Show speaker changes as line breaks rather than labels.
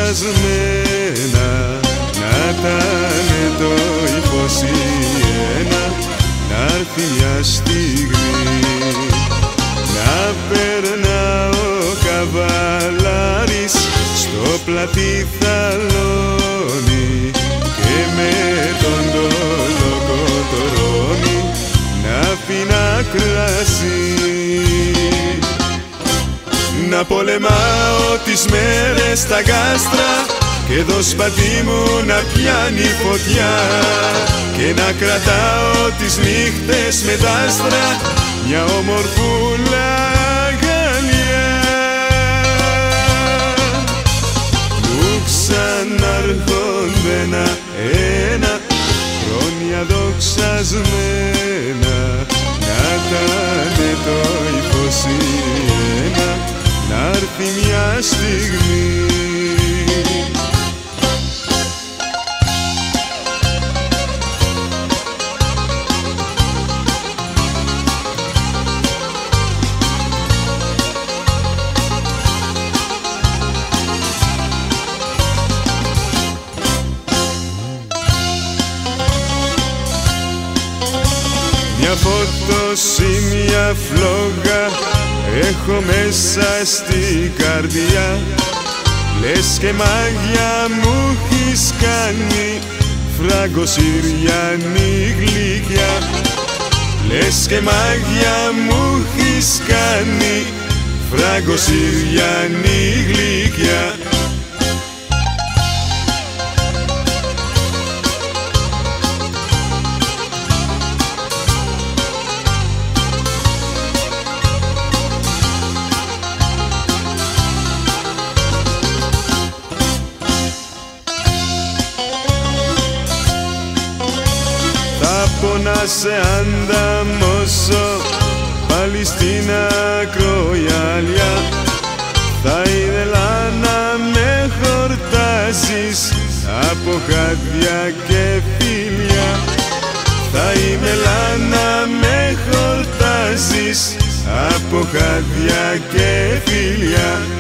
δοξασμένα, να ήτανε το 21, να'ρθει μια στιγμή να περνά ο καβαλάρης στο πλατή θαλόνι και με τον δολοκοτρώνει να πίνα κρασί. Να πολεμάω τις μέρες στα γάστρα και το σπαθί μου να πιάνει φωτιά και να κρατάω τις νύχτες με τ' άστρα μια ομορφούλα αγκαλιά. Μου ξανάρχονται ένα χρόνια δοξασμένα, να ήτανε το 21, να'ρθει μια στιγμή. Μια φώτος ή μια φλόγα έχω μέσα στην καρδιά, λες και μάγια μου έχεις κάνει, φραγκοσυριανή γλυκιά. Λες και μάγια μου έχεις κάνει, φραγκοσυριανή γλυκιά. Να σε ανταμώσω πάλι στην ακρογιαλιά, θα ήθελα να με χορτάσεις από χάδια και φίλια. Θα ήθελα να με χορτάσεις από χάδια και φίλια.